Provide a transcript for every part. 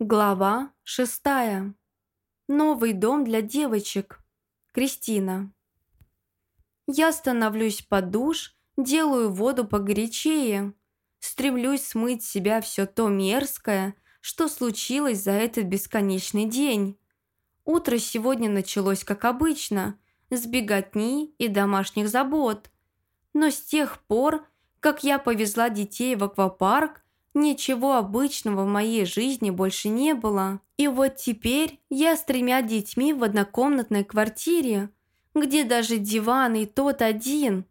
Глава 6. Новый дом для девочек. Кристина. Я становлюсь под душ, делаю воду погорячее. Стремлюсь смыть с себя все то мерзкое, что случилось за этот бесконечный день. Утро сегодня началось как обычно, с беготни и домашних забот. Но с тех пор, как я повезла детей в аквапарк, ничего обычного в моей жизни больше не было. И вот теперь я с 3 детьми в однокомнатной квартире, где даже диван и тот один.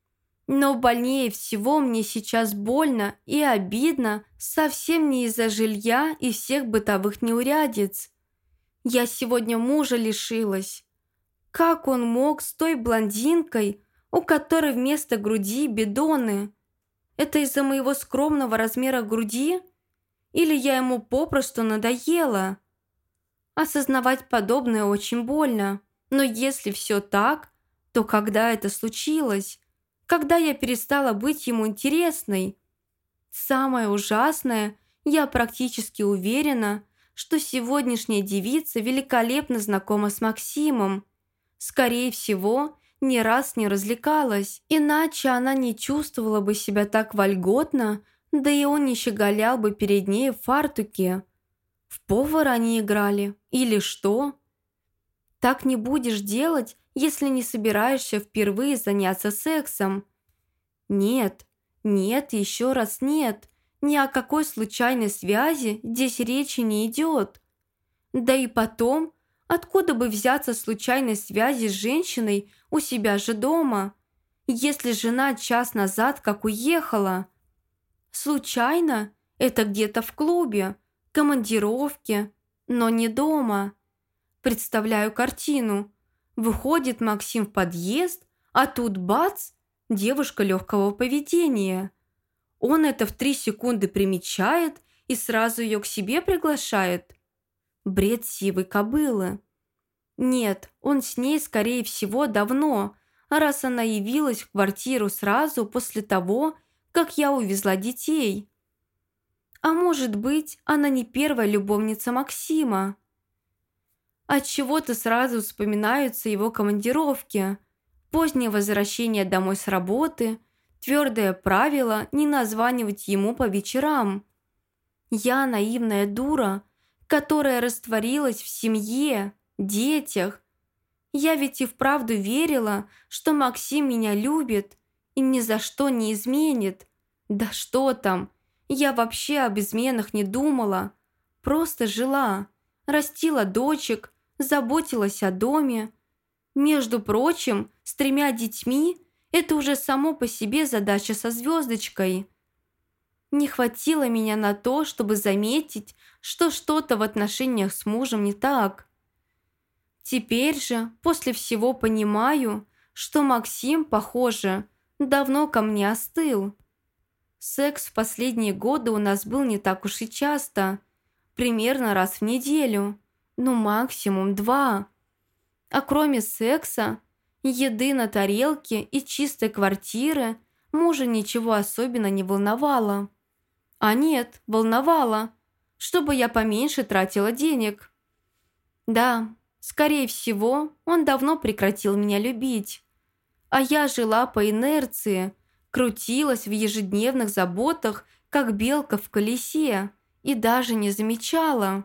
Но больнее всего мне сейчас больно и обидно совсем не из-за жилья и всех бытовых неурядиц. Я сегодня мужа лишилась. Как он мог с той блондинкой, у которой вместо груди бидоны? Это из-за моего скромного размера груди? Или я ему попросту надоела? Осознавать подобное очень больно. Но если все так, то когда это случилось? Когда я перестала быть ему интересной? Самое ужасное, я практически уверена, что сегодняшняя девица великолепно знакома с Максимом. Скорее всего, не раз не развлекалась, иначе она не чувствовала бы себя так вольготно, да и он не щеголял бы перед ней в фартуке. В повара они играли, или что? Так не будешь делать, если не собираешься впервые заняться сексом. Нет, нет, еще раз нет, ни о какой случайной связи здесь речи не идет. Да и потом, откуда бы взяться случайной связи с женщиной у себя же дома, если жена час назад как уехала? Случайно? Это где-то в клубе, командировке, но не дома. Представляю картину. Выходит Максим в подъезд, а тут бац, девушка легкого поведения. Он это в 3 секунды примечает и сразу ее к себе приглашает. Бред сивой кобылы. Нет, он с ней, скорее всего, давно, раз она явилась в квартиру сразу после того, как я увезла детей. А может быть, она не первая любовница Максима? Отчего-то сразу вспоминаются его командировки, позднее возвращение домой с работы, твердое правило не названивать ему по вечерам. Я наивная дура, которая растворилась в семье, детях. Я ведь и вправду верила, что Максим меня любит и ни за что не изменит. Да что там, я вообще об изменах не думала. Просто жила, растила дочек, заботилась о доме. Между прочим, с 3 детьми это уже само по себе задача со звездочкой. Не хватило меня на то, чтобы заметить, что что-то в отношениях с мужем не так. Теперь же, после всего понимаю, что Максим, похоже, давно ко мне остыл. Секс в последние годы у нас был не так уж и часто, примерно раз в неделю, ну максимум 2. А кроме секса, еды на тарелке и чистой квартиры мужа ничего особенно не волновало. А нет, волновало, чтобы я поменьше тратила денег. Да, скорее всего, он давно прекратил меня любить. А я жила по инерции, крутилась в ежедневных заботах, как белка в колесе, и даже не замечала.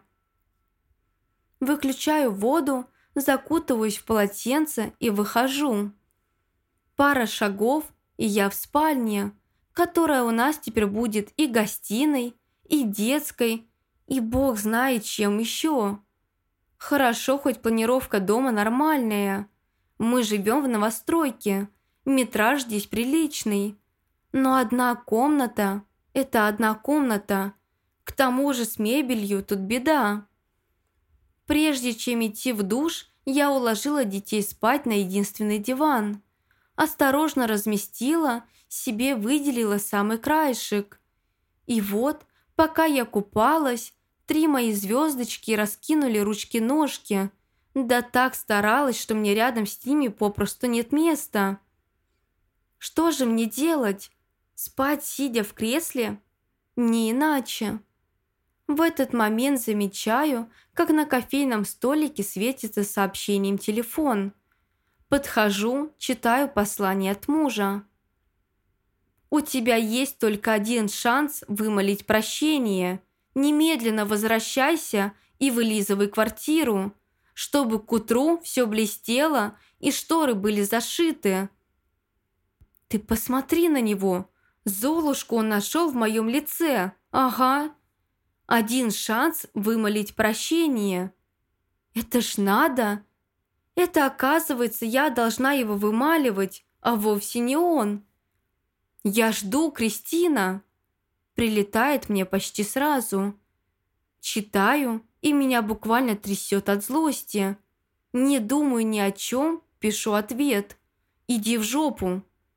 Выключаю воду, закутываюсь в полотенце и выхожу. Пара шагов, и я в спальне, которая у нас теперь будет и гостиной, и детской, и бог знает чем еще. Хорошо, хоть планировка дома нормальная. Мы живем в новостройке, метраж здесь приличный. Но одна комната – это одна комната. К тому же с мебелью тут беда. Прежде чем идти в душ, я уложила детей спать на единственный диван. Осторожно разместила, себе выделила самый краешек. И вот, пока я купалась, 3 мои звездочки раскинули ручки-ножки. Да так старалась, что мне рядом с ними попросту нет места. Что же мне делать? Спать, сидя в кресле? Не иначе. В этот момент замечаю, как на кофейном столике светится сообщением телефон. Подхожу, читаю послание от мужа. «У тебя есть только один шанс вымолить прощение. Немедленно возвращайся и вылизывай квартиру, чтобы к утру все блестело и шторы были зашиты. Ты посмотри на него. Золушку он нашел в моем лице. Ага. Один шанс вымолить прощение. Это ж надо. Это, оказывается, я должна его вымаливать, а вовсе не он. Я жду, Кристина». Прилетает мне почти сразу. Читаю, и меня буквально трясет от злости. Не думаю ни о чем, пишу ответ. «Иди в жопу».